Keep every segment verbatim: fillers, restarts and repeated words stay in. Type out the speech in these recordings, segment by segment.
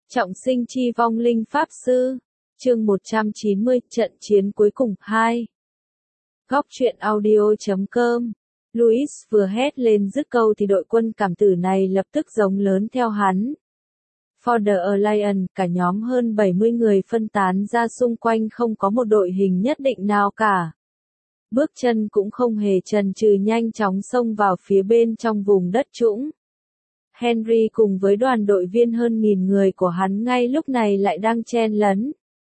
Trọng sinh chi vong linh pháp sư. Chương một trăm chín mươi, trận chiến cuối cùng hai. Góc truyện audio chấm com. Louis vừa hét lên dứt câu thì đội quân cảm tử này lập tức giống lớn theo hắn. For the Alliance, cả nhóm hơn bảy mươi người phân tán ra xung quanh, không có một đội hình nhất định nào cả. Bước chân cũng không hề chần chừ, nhanh chóng xông vào phía bên trong vùng đất trũng. Henry cùng với đoàn đội viên hơn nghìn người của hắn ngay lúc này lại đang chen lấn,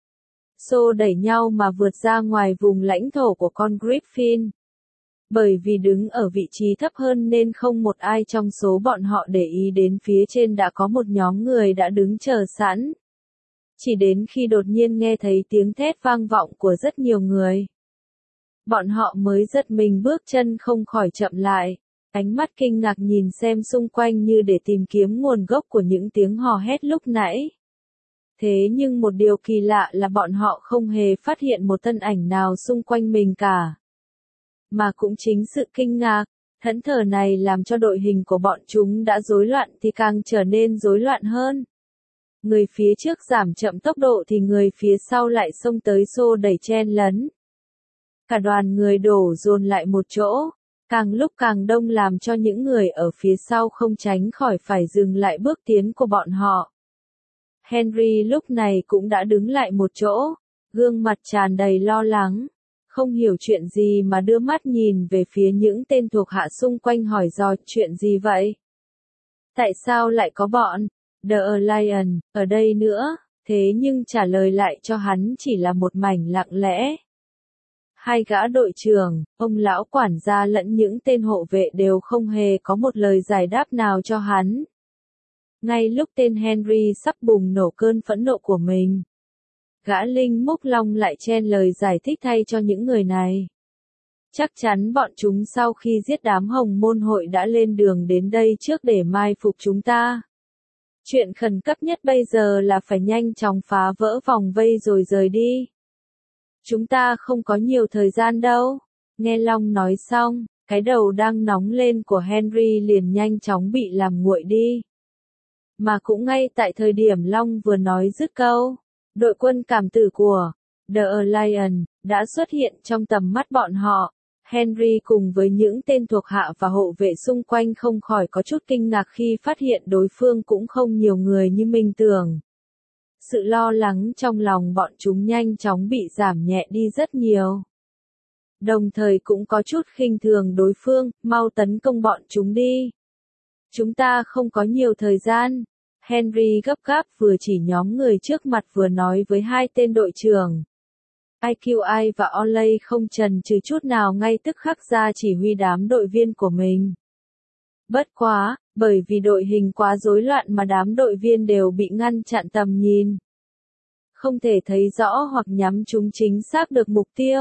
xô đẩy nhau mà vượt ra ngoài vùng lãnh thổ của con Griffin. Bởi vì đứng ở vị trí thấp hơn nên không một ai trong số bọn họ để ý đến phía trên đã có một nhóm người đã đứng chờ sẵn. Chỉ đến khi đột nhiên nghe thấy tiếng thét vang vọng của rất nhiều người, bọn họ mới giật mình, bước chân không khỏi chậm lại. Ánh mắt kinh ngạc nhìn xem xung quanh như để tìm kiếm nguồn gốc của những tiếng hò hét lúc nãy. Thế nhưng một điều kỳ lạ là bọn họ không hề phát hiện một thân ảnh nào xung quanh mình cả. Mà cũng chính sự kinh ngạc, thẫn thờ này làm cho đội hình của bọn chúng đã rối loạn thì càng trở nên rối loạn hơn. Người phía trước giảm chậm tốc độ thì người phía sau lại xông tới xô đẩy chen lấn. Cả đoàn người đổ dồn lại một chỗ. Càng lúc càng đông làm cho những người ở phía sau không tránh khỏi phải dừng lại bước tiến của bọn họ. Henry lúc này cũng đã đứng lại một chỗ, gương mặt tràn đầy lo lắng, không hiểu chuyện gì mà đưa mắt nhìn về phía những tên thuộc hạ xung quanh hỏi dò chuyện gì vậy? Tại sao lại có bọn The Alliance ở đây nữa? Thế nhưng trả lời lại cho hắn chỉ là một mảnh lặng lẽ. Hai gã đội trưởng, ông lão quản gia lẫn những tên hộ vệ đều không hề có một lời giải đáp nào cho hắn. Ngay lúc tên Henry sắp bùng nổ cơn phẫn nộ của mình, gã linh múc long lại chen lời giải thích thay cho những người này. Chắc chắn bọn chúng sau khi giết đám hồng môn hội đã lên đường đến đây trước để mai phục chúng ta. Chuyện khẩn cấp nhất bây giờ là phải nhanh chóng phá vỡ vòng vây rồi rời đi. Chúng ta không có nhiều thời gian đâu. Nghe Long nói xong, cái đầu đang nóng lên của Henry liền nhanh chóng bị làm nguội đi. Mà cũng ngay tại thời điểm Long vừa nói dứt câu, đội quân cảm tử của The Alliance đã xuất hiện trong tầm mắt bọn họ. Henry cùng với những tên thuộc hạ và hộ vệ xung quanh không khỏi có chút kinh ngạc khi phát hiện đối phương cũng không nhiều người như mình tưởng. Sự lo lắng trong lòng bọn chúng nhanh chóng bị giảm nhẹ đi rất nhiều. Đồng thời cũng có chút khinh thường đối phương, mau tấn công bọn chúng đi. Chúng ta không có nhiều thời gian. Henry gấp gáp vừa chỉ nhóm người trước mặt vừa nói với hai tên đội trưởng. i kiu ai và Olay không chần chừ chút nào ngay tức khắc ra chỉ huy đám đội viên của mình. Bất quá, bởi vì đội hình quá rối loạn mà đám đội viên đều bị ngăn chặn tầm nhìn. Không thể thấy rõ hoặc nhắm chúng chính xác được mục tiêu.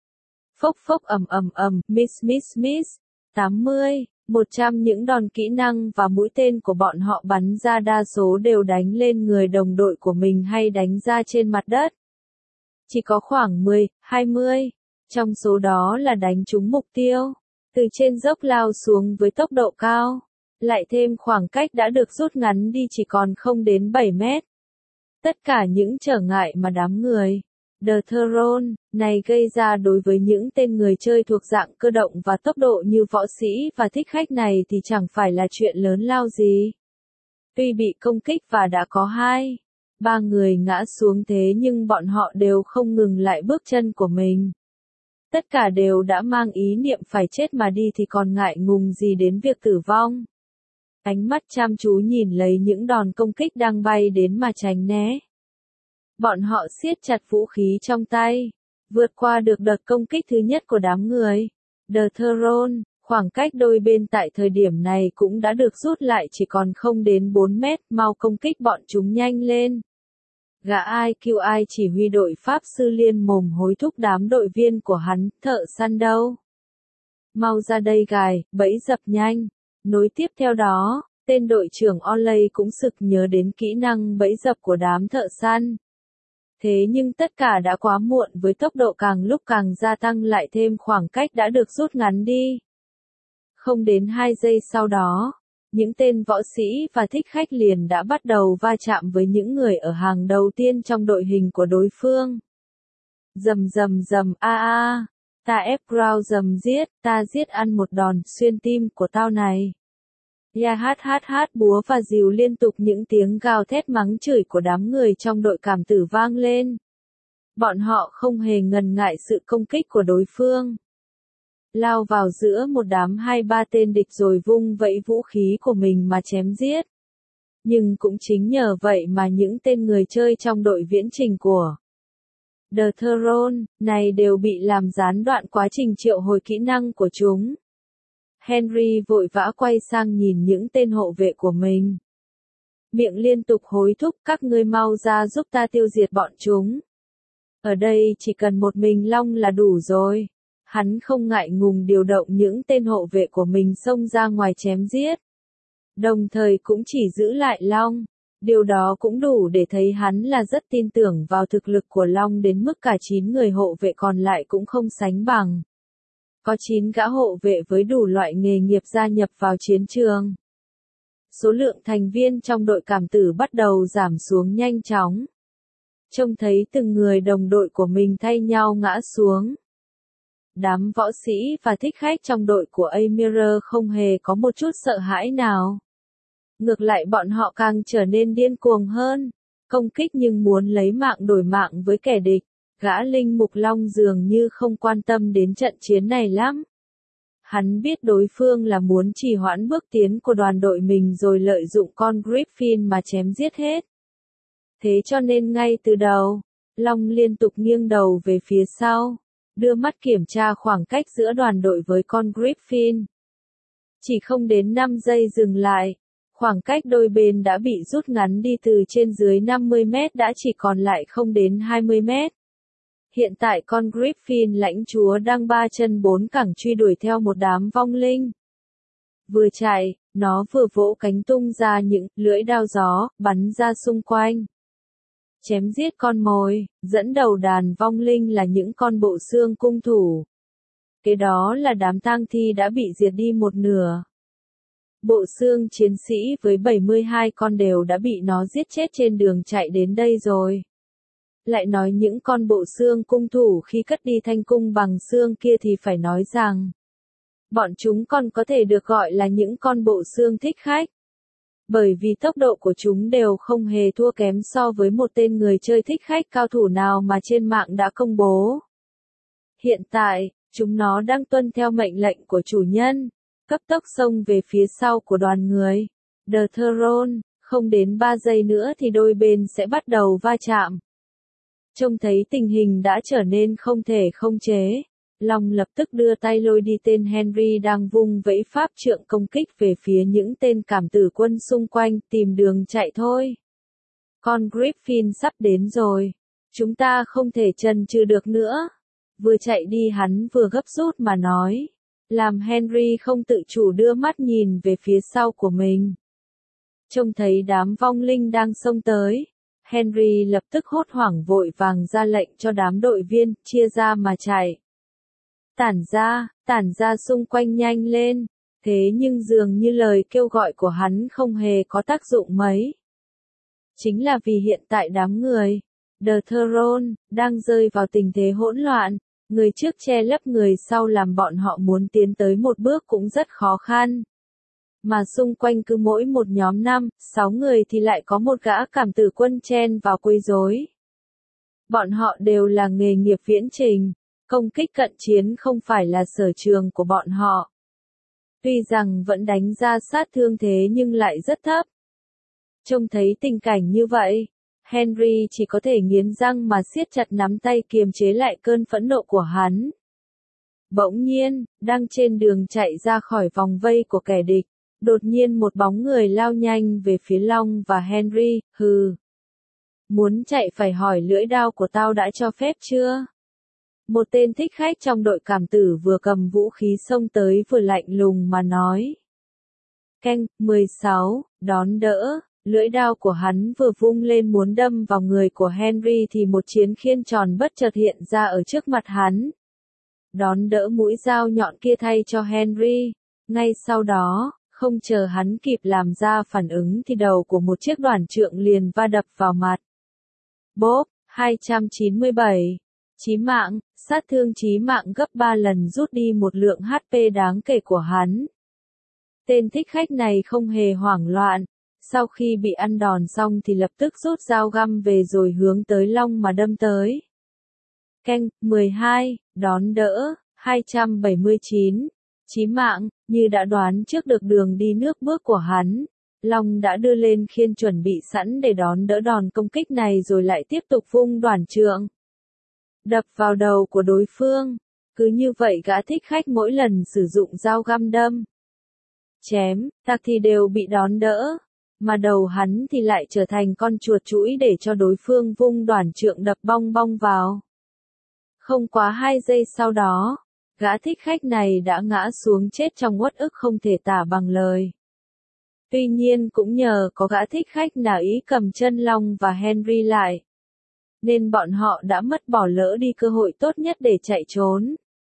Phốc phốc ầm ầm ầm, miss miss miss, tám mươi, một trăm những đòn kỹ năng và mũi tên của bọn họ bắn ra đa số đều đánh lên người đồng đội của mình hay đánh ra trên mặt đất. Chỉ có khoảng mười, hai mươi, trong số đó là đánh trúng mục tiêu. Từ trên dốc lao xuống với tốc độ cao, lại thêm khoảng cách đã được rút ngắn đi chỉ còn không đến bảy mét. Tất cả những trở ngại mà đám người The Throne này gây ra đối với những tên người chơi thuộc dạng cơ động và tốc độ như võ sĩ và thích khách này thì chẳng phải là chuyện lớn lao gì. Tuy bị công kích và đã có hai, ba người ngã xuống thế nhưng bọn họ đều không ngừng lại bước chân của mình. Tất cả đều đã mang ý niệm phải chết mà đi thì còn ngại ngùng gì đến việc tử vong. Ánh mắt chăm chú nhìn lấy những đòn công kích đang bay đến mà tránh né. Bọn họ siết chặt vũ khí trong tay, vượt qua được đợt công kích thứ nhất của đám người The Throne. Khoảng cách đôi bên tại thời điểm này cũng đã được rút lại chỉ còn không đến bốn mét, mau công kích bọn chúng nhanh lên. Gã i kiu ai chỉ huy đội pháp sư liên mồm hối thúc đám đội viên của hắn, thợ săn đâu? Mau ra đây gài, bẫy dập nhanh. Nối tiếp theo đó, tên đội trưởng Olay cũng sực nhớ đến kỹ năng bẫy dập của đám thợ săn. Thế nhưng tất cả đã quá muộn, với tốc độ càng lúc càng gia tăng lại thêm khoảng cách đã được rút ngắn đi. Không đến hai giây sau đó, những tên võ sĩ và thích khách liền đã bắt đầu va chạm với những người ở hàng đầu tiên trong đội hình của đối phương. Rầm rầm rầm a a, ta ép ground rầm giết, ta giết ăn một đòn xuyên tim của tao này. Ya hát hát hát búa và rìu liên tục những tiếng gào thét mắng chửi của đám người trong đội cảm tử vang lên. Bọn họ không hề ngần ngại sự công kích của đối phương. Lao vào giữa một đám hai ba tên địch rồi vung vẫy vũ khí của mình mà chém giết. Nhưng cũng chính nhờ vậy mà những tên người chơi trong đội viễn trình của The Throne này đều bị làm gián đoạn quá trình triệu hồi kỹ năng của chúng. Henry vội vã quay sang nhìn những tên hộ vệ của mình. Miệng liên tục hối thúc các ngươi mau ra giúp ta tiêu diệt bọn chúng. Ở đây chỉ cần một mình Long là đủ rồi. Hắn không ngại ngùng điều động những tên hộ vệ của mình xông ra ngoài chém giết. Đồng thời cũng chỉ giữ lại Long. Điều đó cũng đủ để thấy hắn là rất tin tưởng vào thực lực của Long đến mức cả chín người hộ vệ còn lại cũng không sánh bằng. Có chín gã hộ vệ với đủ loại nghề nghiệp gia nhập vào chiến trường. Số lượng thành viên trong đội cảm tử bắt đầu giảm xuống nhanh chóng. Trông thấy từng người đồng đội của mình thay nhau ngã xuống. Đám võ sĩ và thích khách trong đội của Aymir không hề có một chút sợ hãi nào. Ngược lại bọn họ càng trở nên điên cuồng hơn, công kích nhưng muốn lấy mạng đổi mạng với kẻ địch. Gã linh mục Long dường như không quan tâm đến trận chiến này lắm. Hắn biết đối phương là muốn trì hoãn bước tiến của đoàn đội mình rồi lợi dụng con Griffin mà chém giết hết. Thế cho nên ngay từ đầu, Long liên tục nghiêng đầu về phía sau, đưa mắt kiểm tra khoảng cách giữa đoàn đội với con Griffin. Chỉ không đến năm giây dừng lại, khoảng cách đôi bên đã bị rút ngắn đi từ trên dưới năm mươi mét đã chỉ còn lại không đến hai mươi mét. Hiện tại con Griffin lãnh chúa đang ba chân bốn cẳng truy đuổi theo một đám vong linh. Vừa chạy, nó vừa vỗ cánh tung ra những lưỡi đao gió, bắn ra xung quanh. Chém giết con mồi, dẫn đầu đàn vong linh là những con bộ xương cung thủ. Kế đó là đám tang thi đã bị diệt đi một nửa. Bộ xương chiến sĩ với bảy mươi hai con đều đã bị nó giết chết trên đường chạy đến đây rồi. Lại nói những con bộ xương cung thủ khi cất đi thanh cung bằng xương kia thì phải nói rằng bọn chúng còn có thể được gọi là những con bộ xương thích khách. Bởi vì tốc độ của chúng đều không hề thua kém so với một tên người chơi thích khách cao thủ nào mà trên mạng đã công bố. Hiện tại, chúng nó đang tuân theo mệnh lệnh của chủ nhân, cấp tốc xông về phía sau của đoàn người. The Throne, không đến ba giây nữa thì đôi bên sẽ bắt đầu va chạm. Trông thấy tình hình đã trở nên không thể không chế, Long lập tức đưa tay lôi đi tên Henry đang vung vẫy pháp trượng công kích về phía những tên cảm tử quân xung quanh, tìm đường chạy thôi. Con Griffin sắp đến rồi. Chúng ta không thể chần chừ được nữa. Vừa chạy đi hắn vừa gấp rút mà nói. Làm Henry không tự chủ đưa mắt nhìn về phía sau của mình. Trông thấy đám vong linh đang xông tới. Henry lập tức hốt hoảng vội vàng ra lệnh cho đám đội viên, chia ra mà chạy. Tản ra, tản ra xung quanh nhanh lên. Thế nhưng dường như lời kêu gọi của hắn không hề có tác dụng mấy. Chính là vì hiện tại đám người, The Throne, đang rơi vào tình thế hỗn loạn. Người trước che lấp người sau làm bọn họ muốn tiến tới một bước cũng rất khó khăn. Mà xung quanh cứ mỗi một nhóm năm, sáu người thì lại có một gã cảm tử quân chen vào quấy rối. Bọn họ đều là nghề nghiệp viễn trình, công kích cận chiến không phải là sở trường của bọn họ. Tuy rằng vẫn đánh ra sát thương thế nhưng lại rất thấp. Trông thấy tình cảnh như vậy, Henry chỉ có thể nghiến răng mà siết chặt nắm tay kiềm chế lại cơn phẫn nộ của hắn. Bỗng nhiên, đang trên đường chạy ra khỏi vòng vây của kẻ địch, đột nhiên một bóng người lao nhanh về phía Long và Henry, hừ. Muốn chạy phải hỏi lưỡi đao của tao đã cho phép chưa? Một tên thích khách trong đội cảm tử vừa cầm vũ khí xông tới vừa lạnh lùng mà nói. Canh, mười sáu, đón đỡ. Lưỡi đao của hắn vừa vung lên muốn đâm vào người của Henry thì một chiến khiên tròn bất chợt hiện ra ở trước mặt hắn. Đón đỡ mũi dao nhọn kia thay cho Henry. Ngay sau đó, Không chờ hắn kịp làm ra phản ứng thì đầu của một chiếc đoàn trượng liền va đập vào mặt. Bốp, hai trăm chín mươi bảy. Chí mạng, sát thương chí mạng gấp ba lần rút đi một lượng hát pê đáng kể của hắn. Tên thích khách này không hề hoảng loạn. Sau khi bị ăn đòn xong thì lập tức rút dao găm về rồi hướng tới Long mà đâm tới. Canh, mười hai, đón đỡ, hai trăm bảy mươi chín. Chí mạng, như đã đoán trước được đường đi nước bước của hắn. Long đã đưa lên khiên chuẩn bị sẵn để đón đỡ đòn công kích này rồi lại tiếp tục vung đoản trượng. Đập vào đầu của đối phương. Cứ như vậy gã thích khách mỗi lần sử dụng dao găm đâm. Chém, tạc thì đều bị đón đỡ. Mà đầu hắn thì lại trở thành con chuột chũi để cho đối phương vung đoản trượng đập bong bong vào. Không quá hai giây sau đó, gã thích khách này đã ngã xuống chết trong uất ức không thể tả bằng lời. Tuy nhiên cũng nhờ có gã thích khách nào ý cầm chân Long và Henry lại, nên bọn họ đã mất bỏ lỡ đi cơ hội tốt nhất để chạy trốn.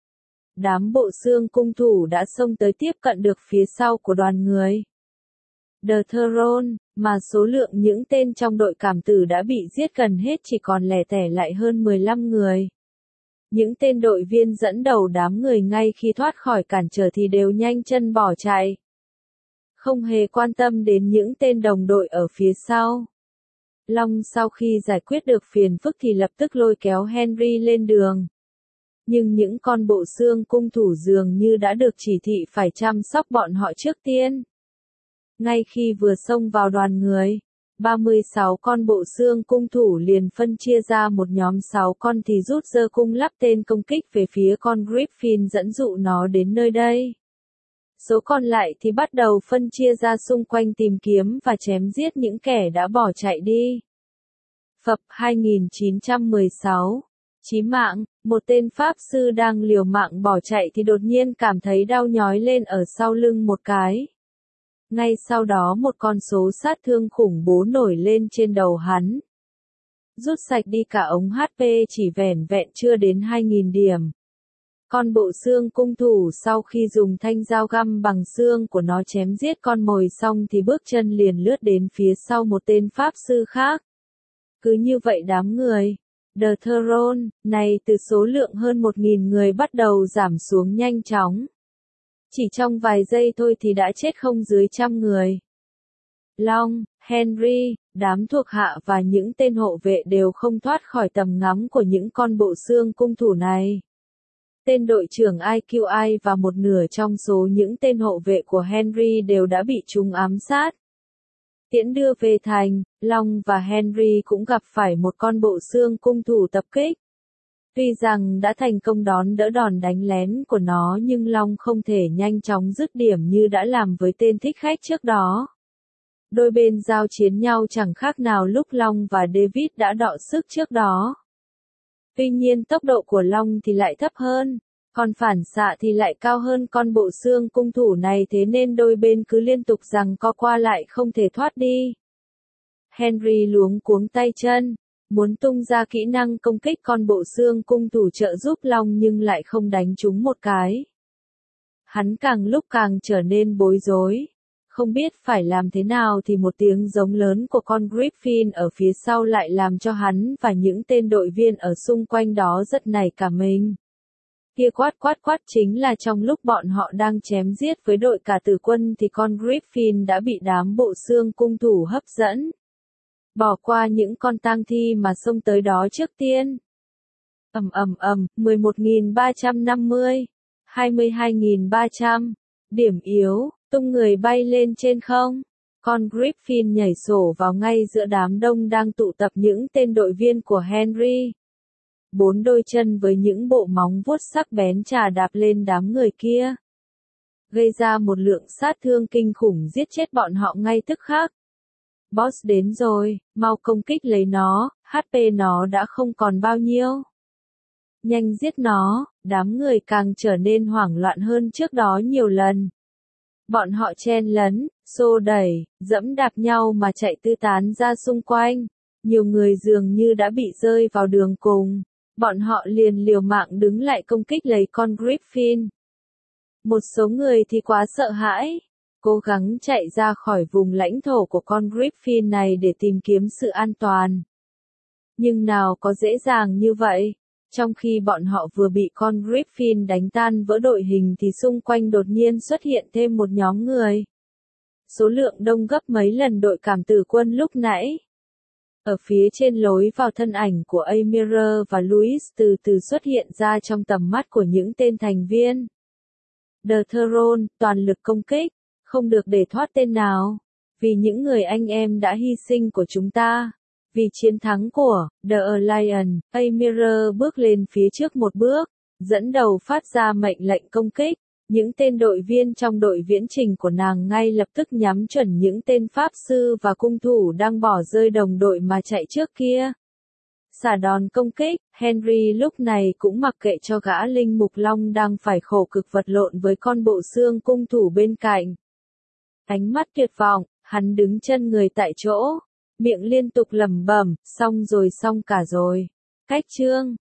Đám bộ xương cung thủ đã xông tới tiếp cận được phía sau của đoàn người The Throne, mà số lượng những tên trong đội cảm tử đã bị giết gần hết chỉ còn lẻ tẻ lại hơn mười lăm người. Những tên đội viên dẫn đầu đám người ngay khi thoát khỏi cản trở thì đều nhanh chân bỏ chạy. Không hề quan tâm đến những tên đồng đội ở phía sau. Long sau khi giải quyết được phiền phức thì lập tức lôi kéo Henry lên đường. Nhưng những con bộ xương cung thủ dường như đã được chỉ thị phải chăm sóc bọn họ trước tiên. Ngay khi vừa xông vào đoàn người, ba mươi sáu con bộ xương cung thủ liền phân chia ra một nhóm sáu con thì rút giơ cung lắp tên công kích về phía con Griffin dẫn dụ nó đến nơi đây. Số còn lại thì bắt đầu phân chia ra xung quanh tìm kiếm và chém giết những kẻ đã bỏ chạy đi. Phập hai nghìn chín trăm mười sáu. Chí mạng, một tên pháp sư đang liều mạng bỏ chạy thì đột nhiên cảm thấy đau nhói lên ở sau lưng một cái. Ngay sau đó một con số sát thương khủng bố nổi lên trên đầu hắn. Rút sạch đi cả ống hát pê chỉ vẻn vẹn chưa đến hai nghìn điểm. Con bộ xương cung thủ sau khi dùng thanh dao găm bằng xương của nó chém giết con mồi xong thì bước chân liền lướt đến phía sau một tên pháp sư khác. Cứ như vậy đám người The Throne này từ số lượng hơn một nghìn người bắt đầu giảm xuống nhanh chóng. Chỉ trong vài giây thôi thì đã chết không dưới trăm người. Long, Henry, đám thuộc hạ và những tên hộ vệ đều không thoát khỏi tầm ngắm của những con bộ xương cung thủ này. Tên đội trưởng i quy i và một nửa trong số những tên hộ vệ của Henry đều đã bị chúng ám sát. Tiễn đưa về thành, Long và Henry cũng gặp phải một con bộ xương cung thủ tập kích. Tuy rằng đã thành công đón đỡ đòn đánh lén của nó nhưng Long không thể nhanh chóng dứt điểm như đã làm với tên thích khách trước đó. Đôi bên giao chiến nhau chẳng khác nào lúc Long và David đã đọ sức trước đó. Tuy nhiên tốc độ của Long thì lại thấp hơn, còn phản xạ thì lại cao hơn con bộ xương cung thủ này thế nên đôi bên cứ liên tục giằng co qua lại không thể thoát đi. Henry luống cuống tay chân, muốn tung ra kỹ năng công kích con bộ xương cung thủ trợ giúp Long nhưng lại không đánh trúng một cái. Hắn càng lúc càng trở nên bối rối. Không biết phải làm thế nào thì một tiếng giống lớn của con Griffin ở phía sau lại làm cho hắn và những tên đội viên ở xung quanh đó rất nảy cả mình. Kia quát quát quát chính là trong lúc bọn họ đang chém giết với đội cả tử quân thì con Griffin đã bị đám bộ xương cung thủ hấp dẫn. Bỏ qua những con tang thi mà xông tới đó trước tiên. Ầm ầm ầm, mười một nghìn ba trăm năm mươi, hai mươi hai nghìn ba trăm, điểm yếu, tung người bay lên trên không. Con Griffin nhảy sổ vào ngay giữa đám đông đang tụ tập những tên đội viên của Henry. Bốn đôi chân với những bộ móng vuốt sắc bén chà đạp lên đám người kia. Gây ra một lượng sát thương kinh khủng giết chết bọn họ ngay tức khắc. Boss đến rồi, mau công kích lấy nó, hát pê nó đã không còn bao nhiêu. Nhanh giết nó, đám người càng trở nên hoảng loạn hơn trước đó nhiều lần. Bọn họ chen lấn, xô đẩy, dẫm đạp nhau mà chạy tứ tán ra xung quanh. Nhiều người dường như đã bị rơi vào đường cùng. Bọn họ liền liều mạng đứng lại công kích lấy con Griffin. Một số người thì quá sợ hãi. cố gắng chạy ra khỏi vùng lãnh thổ của con Griffin này để tìm kiếm sự an toàn. Nhưng nào có dễ dàng như vậy, trong khi bọn họ vừa bị con Griffin đánh tan vỡ đội hình thì xung quanh đột nhiên xuất hiện thêm một nhóm người. Số lượng đông gấp mấy lần đội cảm tử quân lúc nãy. Ở phía trên lối vào, thân ảnh của Amir và Louis từ từ xuất hiện ra trong tầm mắt của những tên thành viên. The Throne, toàn lực công kích, không được để thoát tên nào. Vì những người anh em đã hy sinh của chúng ta. Vì chiến thắng của The Alliance, Amir bước lên phía trước một bước, dẫn đầu phát ra mệnh lệnh công kích. Những tên đội viên trong đội viễn trình của nàng ngay lập tức nhắm chuẩn những tên pháp sư và cung thủ đang bỏ rơi đồng đội mà chạy trước kia. Xả đòn công kích, Henry lúc này cũng mặc kệ cho gã linh mục long đang phải khổ cực vật lộn với con bộ xương cung thủ bên cạnh. Ánh mắt tuyệt vọng, hắn đứng chân người tại chỗ, miệng liên tục lẩm bẩm, xong rồi xong cả rồi. Cách chương